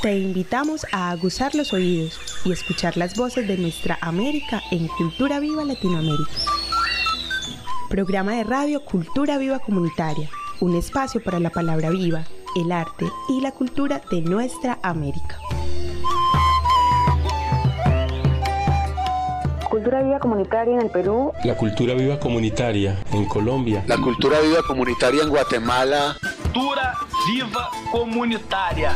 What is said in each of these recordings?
Te invitamos a aguzar los oídos y escuchar las voces de nuestra América en Cultura Viva Latinoamérica. Programa de radio Cultura Viva Comunitaria, un espacio para la palabra viva, el arte y la cultura de nuestra América. Cultura Viva Comunitaria en el Perú. La cultura viva comunitaria en Colombia. La cultura viva comunitaria en Guatemala. Cultura Viva Comunitaria.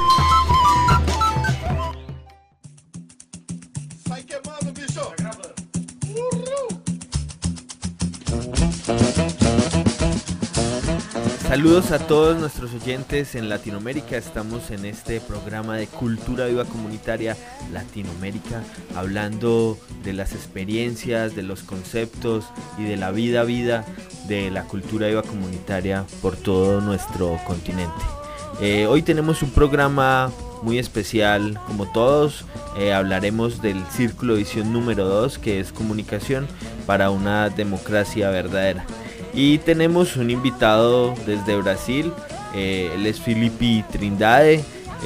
Saludos a todos nuestros oyentes en Latinoamérica. Estamos en este programa de Cultura Viva Comunitaria Latinoamérica, hablando de las experiencias, de los conceptos y de la vida de la cultura viva comunitaria por todo nuestro continente. Hoy tenemos un programa muy especial, como todos. Hablaremos del Círculo de Visión número 2, que es comunicación para una democracia verdadera. Y tenemos un invitado desde Brasil, él es Filipe Trindade,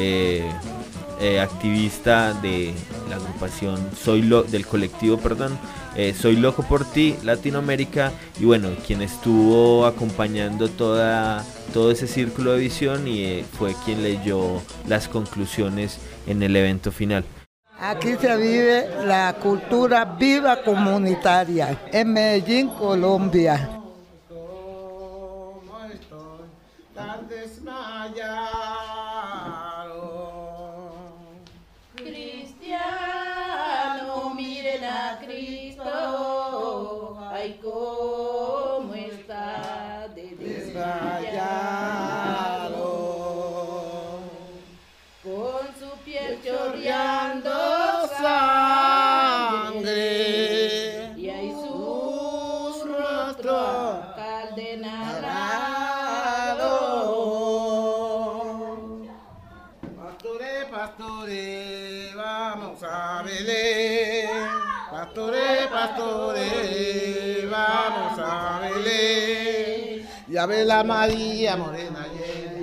activista de la agrupación del colectivo Soy Loco por Ti Latinoamérica, y bueno, quien estuvo acompañando todo ese círculo de visión y fue quien leyó las conclusiones en el evento final. Aquí se vive la cultura viva comunitaria en Medellín, Colombia. Cristiano, miren a Cristo, ay cómo está de desmayado, con su piel chorreando sangre, y hay su rostro caldenado. Pastores, vamos a Belén. Pastores, pastores, vamos a Belén. Y a ver la María Morena llena.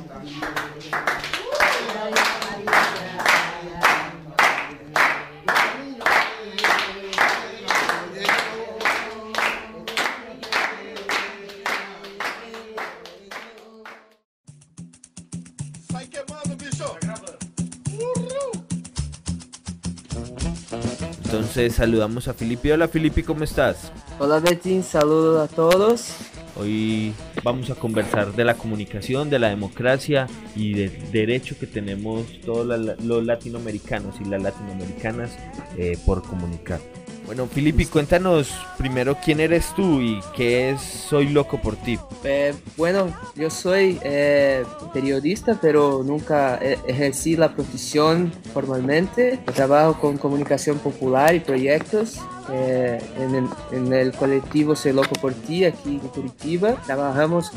Entonces saludamos a Filipe. Hola Filipe, ¿cómo estás? Hola Betty, saludos a todos. Hoy vamos a conversar de la comunicación, de la democracia y del derecho que tenemos todos los latinoamericanos y las latinoamericanas por comunicar. Bueno, Filipe, cuéntanos primero quién eres tú y qué es Soy Loco por Ti. Bueno, yo soy periodista, pero nunca ejercí la profesión formalmente. Trabajo con comunicación popular y proyectos en el colectivo Soy Loco por Ti aquí en Curitiba. Trabajamos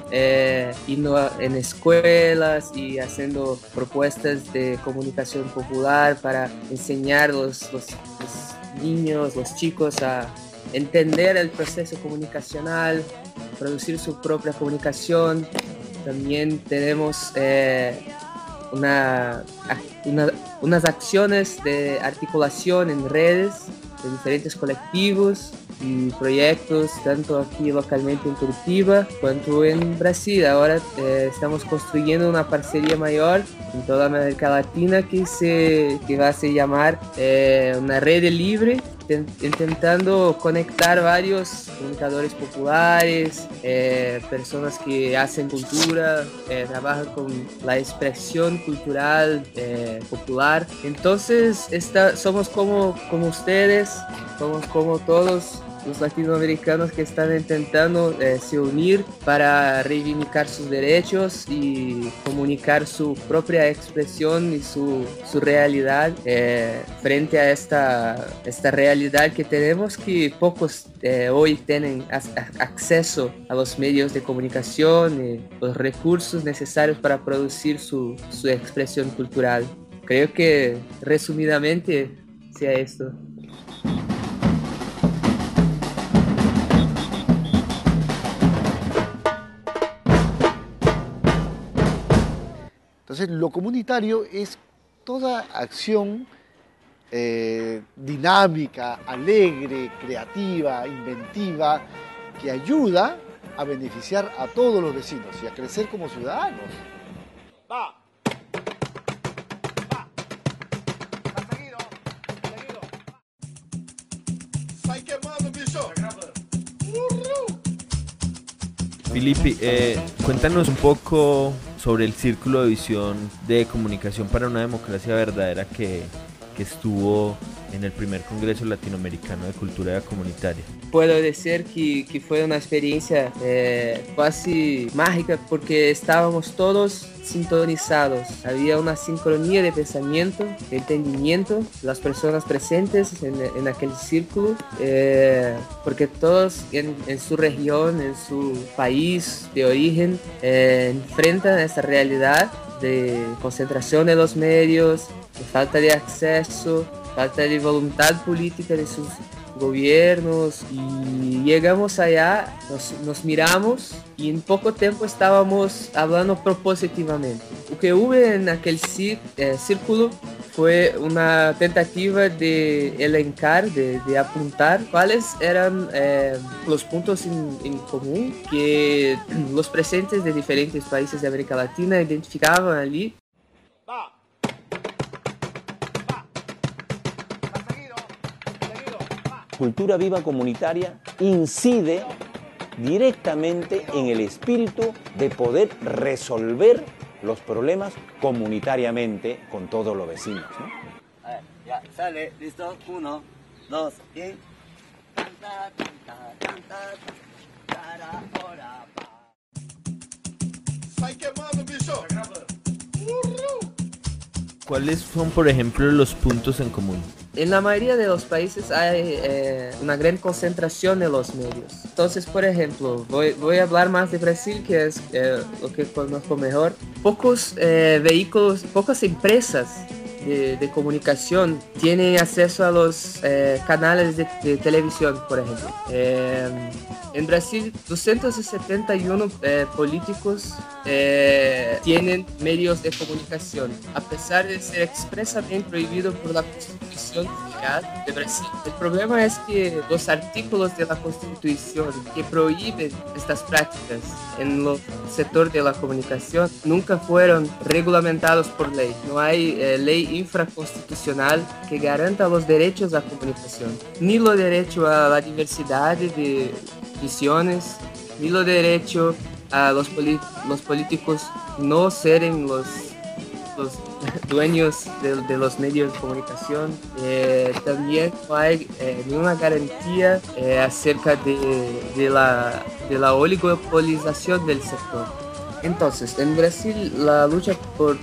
en escuelas y haciendo propuestas de comunicación popular para enseñar los niños, los chicos a entender el proceso comunicacional, producir su propia comunicación. También tenemos unas acciones de articulación en redes de diferentes colectivos y proyectos, tanto aquí localmente en Curitiba cuanto en Brasil. Ahora estamos construyendo una parcería mayor en toda América Latina que va a se llamar una red libre, intentando conectar varios comunicadores populares, personas que hacen cultura, trabajan con la expresión cultural popular. Entonces somos como ustedes, somos como todos los latinoamericanos que están intentando se unir para reivindicar sus derechos y comunicar su propia expresión y su realidad frente a esta realidad que tenemos, que pocos hoy tienen acceso a los medios de comunicación y los recursos necesarios para producir su expresión cultural. Creo que resumidamente sea esto. Entonces, lo comunitario es toda acción dinámica, alegre, creativa, inventiva, que ayuda a beneficiar a todos los vecinos y a crecer como ciudadanos. ¡Va! Filipe, cuéntanos un poco sobre el Círculo de Visión de Comunicación para una Democracia Verdadera que estuvo en el primer Congreso Latinoamericano de Cultura Comunitaria. Puedo decir que fue una experiencia casi mágica porque estábamos todos sintonizados. Había una sincronía de pensamiento, de entendimiento, las personas presentes en aquel círculo, porque todos en su región, en su país de origen, enfrentan esta realidad de concentración de los medios, de falta de acceso, falta de voluntad política de sus gobiernos, y llegamos allá, nos miramos y en poco tiempo estábamos hablando propositivamente. Lo que hubo en aquel círculo fue una tentativa de elencar, de apuntar cuáles eran los puntos en común que los presentes de diferentes países de América Latina identificaban allí. Cultura Viva Comunitaria incide directamente en el espíritu de poder resolver los problemas comunitariamente con todos los vecinos, ¿no? A ver, ya, sale, listo, 1, 2, y... ¿Cuáles son, por ejemplo, los puntos en común? En la mayoría de los países hay una gran concentración de los medios. Entonces, por ejemplo, voy a hablar más de Brasil, que es lo que conozco mejor. Pocos vehículos, pocas empresas de comunicación tienen acceso a los canales de televisión, por ejemplo. En Brasil, 271 políticos tienen medios de comunicación, a pesar de ser expresamente prohibido por la Constitución Federal de Brasil. El problema es que los artículos de la Constitución que prohíben estas prácticas en el sector de la comunicación nunca fueron regulamentados por ley. No hay ley infraconstitucional que garanta los derechos a la comunicación, ni los derechos a la diversidad de visiones, ni lo derecho a los políticos no serem los dueños de los medios de comunicación. También no hay ninguna garantía acerca de la oligopolización del sector. Entonces, en Brasil la lucha por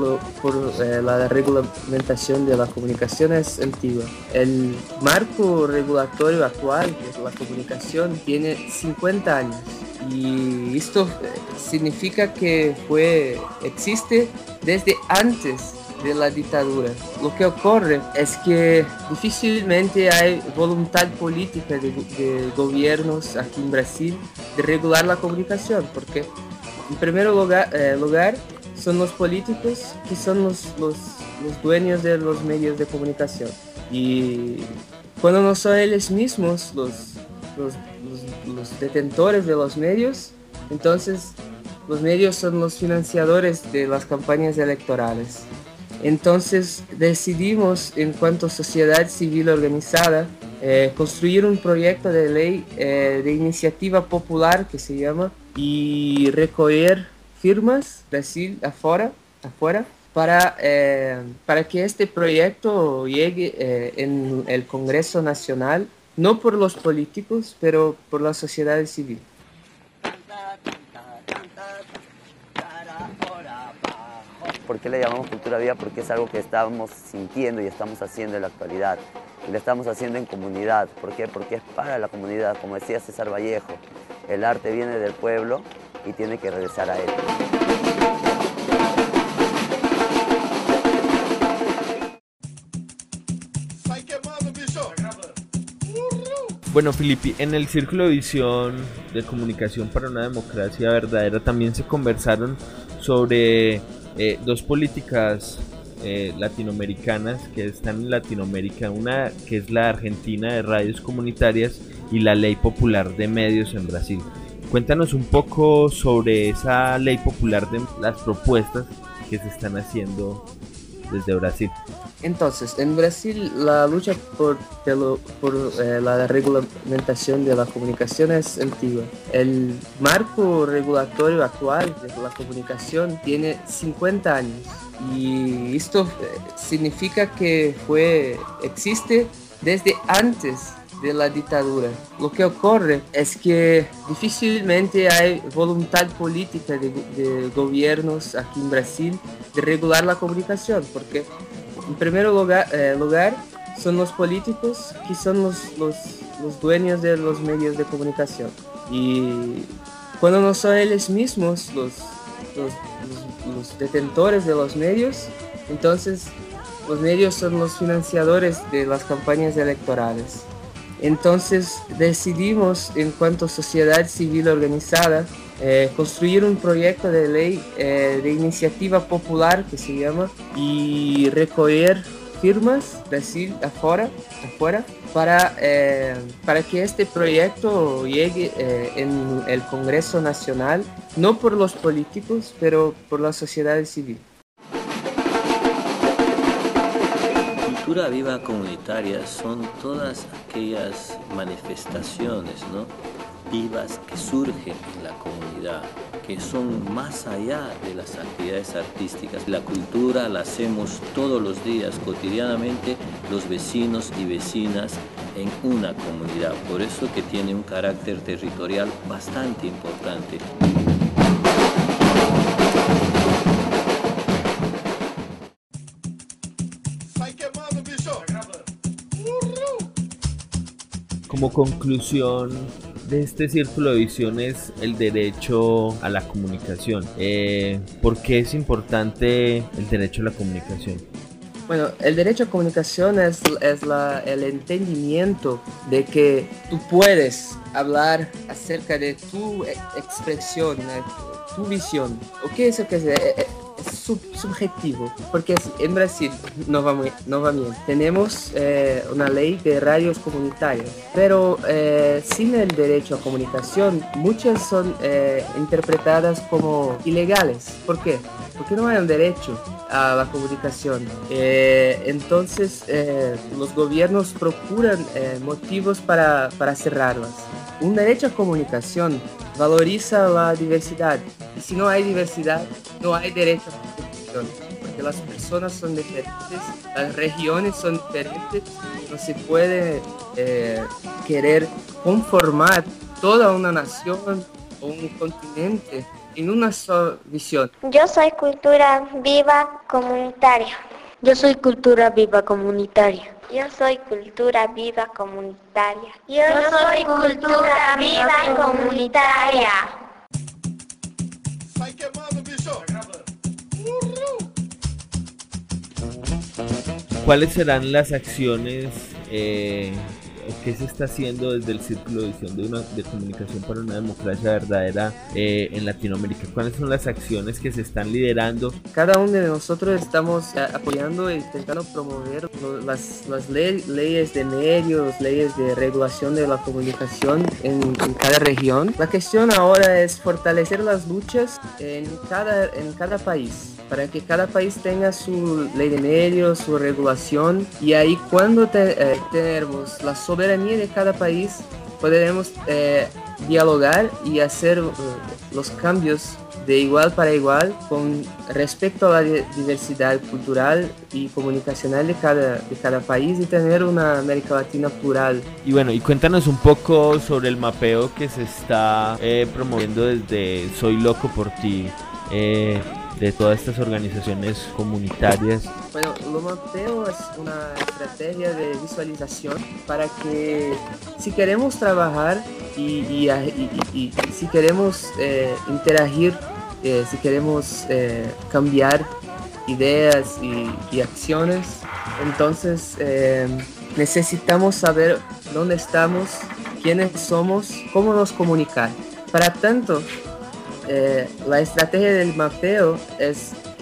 la regulamentación de la comunicación es antigua. El marco regulatorio actual de la comunicación tiene 50 años y esto significa que existe desde antes de la dictadura. Lo que ocurre es que difícilmente hay voluntad política de gobiernos aquí en Brasil de regular la comunicación, porque en primer lugar son los políticos que son los dueños de los medios de comunicación, y cuando no son ellos mismos los detentores de los medios, entonces los medios son los financiadores de las campañas electorales. Entonces decidimos, en cuanto a sociedad civil organizada, construir un proyecto de ley de iniciativa popular que se llama, y recoger firmas Brasil afuera para que este proyecto llegue en el Congreso Nacional, no por los políticos, pero por la sociedad civil. ¿Por qué le llamamos Cultura Viva? Porque es algo que estamos sintiendo y estamos haciendo en la actualidad. Y lo estamos haciendo en comunidad. ¿Por qué? Porque es para la comunidad. Como decía César Vallejo, el arte viene del pueblo y tiene que regresar a él. Bueno, Filipe, en el Círculo de Visión de Comunicación para una Democracia Verdadera también se conversaron sobre dos políticas latinoamericanas que están en Latinoamérica, una que es la Argentina de Radios Comunitarias y la Ley Popular de Medios en Brasil. Cuéntanos un poco sobre esa Ley Popular de las propuestas que se están haciendo desde Brasil. Entonces, en Brasil la lucha por la regulamentación de la comunicación es antigua. El marco regulatorio actual de la comunicación tiene 50 años y esto significa que existe desde antes de la dictadura. Lo que ocurre es que difícilmente hay voluntad política de gobiernos aquí en Brasil de regular la comunicación, porque en primer lugar son los políticos que son los dueños de los medios de comunicación, y cuando no son ellos mismos los detentores de los medios, entonces los medios son los financiadores de las campañas electorales. Entonces decidimos, en cuanto a sociedad civil organizada, construir un proyecto de ley de iniciativa popular que se llama, y recoger firmas Brasil afuera para que este proyecto llegue en el Congreso Nacional, no por los políticos, pero por la sociedad civil. Cultura viva comunitaria son todas aquellas manifestaciones, ¿no?, vivas que surgen en la comunidad, que son más allá de las actividades artísticas. La cultura la hacemos todos los días, cotidianamente, los vecinos y vecinas en una comunidad. Por eso que tiene un carácter territorial bastante importante. Como conclusión de este círculo de visiones, el derecho a la comunicación. ¿Por qué es importante el derecho a la comunicación? Bueno, el derecho a comunicación es el entendimiento de que tú puedes hablar acerca de tu expresión, tu visión. ¿O qué es eso que es subjetivo? Porque en Brasil, nuevamente, tenemos una ley de radios comunitarias, pero sin el derecho a comunicación, muchas son interpretadas como ilegales. ¿Por qué? Porque no hay un derecho a la comunicación. Entonces los gobiernos procuran motivos para cerrarlas. Un derecho a comunicación valoriza la diversidad, y si no hay diversidad, no hay derecho a comunicación, porque las personas son diferentes, las regiones son diferentes, no se puede querer conformar toda una nación o un continente en una sola visión. Yo soy Cultura Viva Comunitaria. Yo soy Cultura Viva Comunitaria. Yo soy Cultura Viva Comunitaria. Yo soy Cultura Viva Comunitaria. ¿Cuáles serán las acciones que se está haciendo desde el Círculo de Visión de Comunicación para una Democracia Verdadera en Latinoamérica? ¿Cuáles son las acciones que se están liderando? Cada uno de nosotros estamos apoyando e intentando promover las leyes de medios, leyes de regulación de la comunicación en cada región. La cuestión ahora es fortalecer las luchas en cada país, para que cada país tenga su ley de medios, su regulación, y ahí cuando tenemos la soberanía de cada país, podremos dialogar y hacer los cambios de igual para igual con respecto a la diversidad cultural y comunicacional de cada país, y tener una América Latina plural. Y bueno, y cuéntanos un poco sobre el mapeo que se está promoviendo desde Soy Loco por Ti, de todas estas organizaciones comunitarias. Bueno, lo mapeo es una estrategia de visualización para que, si queremos trabajar y si queremos interagir, si queremos cambiar ideas y acciones, entonces necesitamos saber dónde estamos, quiénes somos, cómo nos comunicar. Para tanto, la estrategia del mapeo es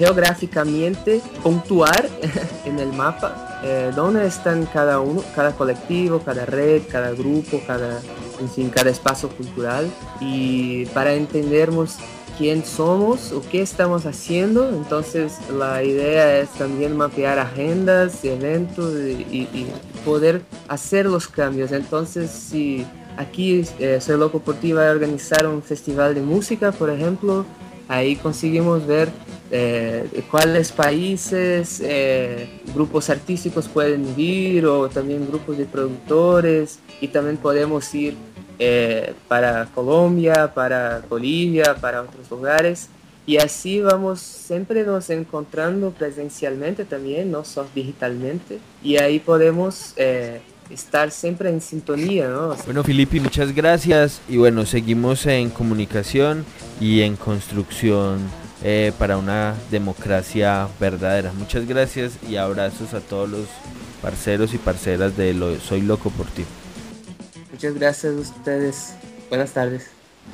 geográficamente puntuar en el mapa dónde están cada uno, cada colectivo, cada red, cada grupo, cada espacio cultural, y para entendernos quién somos o qué estamos haciendo. Entonces la idea es también mapear agendas, eventos y poder hacer los cambios. Entonces si aquí Soy Loco por Ti va a organizar un festival de música, por ejemplo, ahí conseguimos ver cuáles países, grupos artísticos pueden ir, o también grupos de productores, y también podemos ir para Colombia, para Bolivia, para otros lugares, y así vamos siempre nos encontrando presencialmente también, no solo digitalmente, y ahí podemos estar siempre en sintonía, ¿no? Bueno, Filippi, muchas gracias, y bueno, seguimos en comunicación y en construcción para una democracia verdadera. Muchas gracias y abrazos a todos los parceros y parceras de Soy Loco por Ti. Muchas gracias a ustedes. Buenas tardes.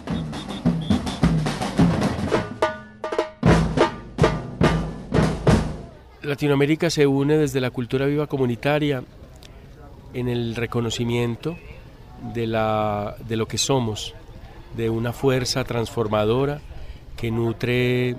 Latinoamérica se une desde la cultura viva comunitaria en el reconocimiento de lo que somos, de una fuerza transformadora que nutre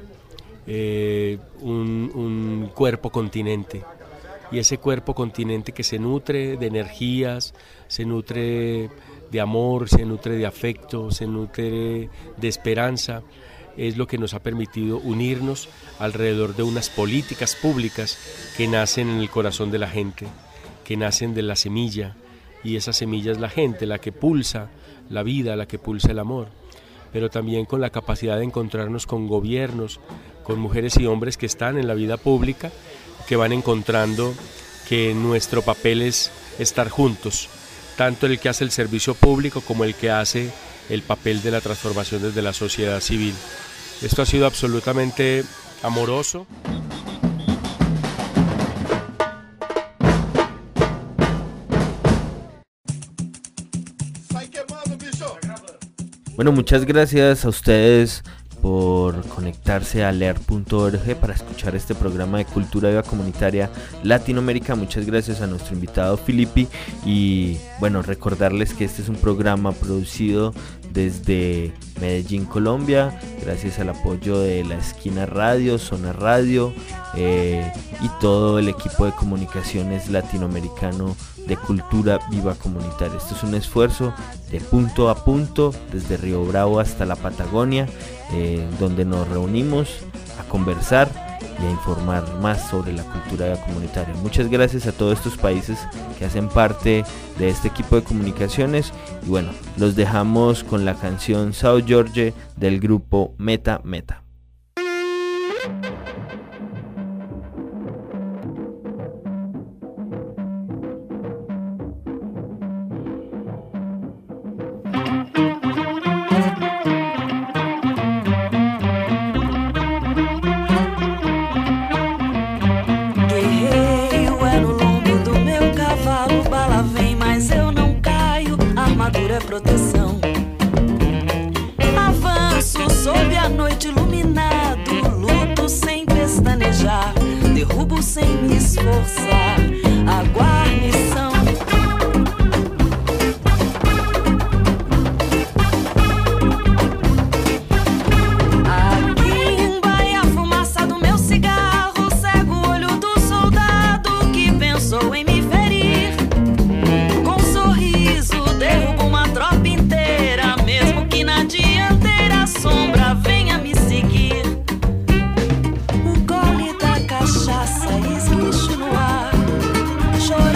un cuerpo continente, y ese cuerpo continente que se nutre de energías, se nutre de amor, se nutre de afecto, se nutre de esperanza, es lo que nos ha permitido unirnos alrededor de unas políticas públicas que nacen en el corazón de la gente, que nacen de la semilla, y esa semilla es la gente, la que pulsa la vida, la que pulsa el amor, pero también con la capacidad de encontrarnos con gobiernos, con mujeres y hombres que están en la vida pública, que van encontrando que nuestro papel es estar juntos, tanto el que hace el servicio público como el que hace el papel de la transformación desde la sociedad civil. Esto ha sido absolutamente amoroso. Bueno, muchas gracias a ustedes por conectarse a leer.org para escuchar este programa de Cultura Viva Comunitaria Latinoamérica. Muchas gracias a nuestro invitado Filippi, y bueno, recordarles que este es un programa producido desde Medellín, Colombia, gracias al apoyo de La Esquina Radio, Zona Radio y todo el equipo de comunicaciones latinoamericano de Cultura Viva Comunitaria. Esto es un esfuerzo de punto a punto, desde Río Bravo hasta la Patagonia, donde nos reunimos a conversar y a informar más sobre la cultura comunitaria. Muchas gracias a todos estos países que hacen parte de este equipo de comunicaciones, y bueno, los dejamos con la canción Sao Jorge del grupo Meta Meta. Proteção. Avanço sob a noite iluminado, luto sem pestanejar, derrubo sem me esforçar a guarnição. Aqui embaia a fumaça do meu cigarro, cego o olho do soldado que pensou em me ferir. Com um sorriso derrubo uma tropa inteira, mesmo que na dianteira a sombra venha me seguir. O gole da cachaça, esguicho no ar, chorando.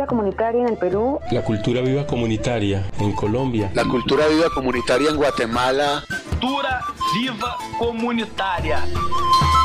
viva comunitaria en el Perú. La cultura viva comunitaria en Colombia. La cultura viva comunitaria en Guatemala. Cultura viva comunitária.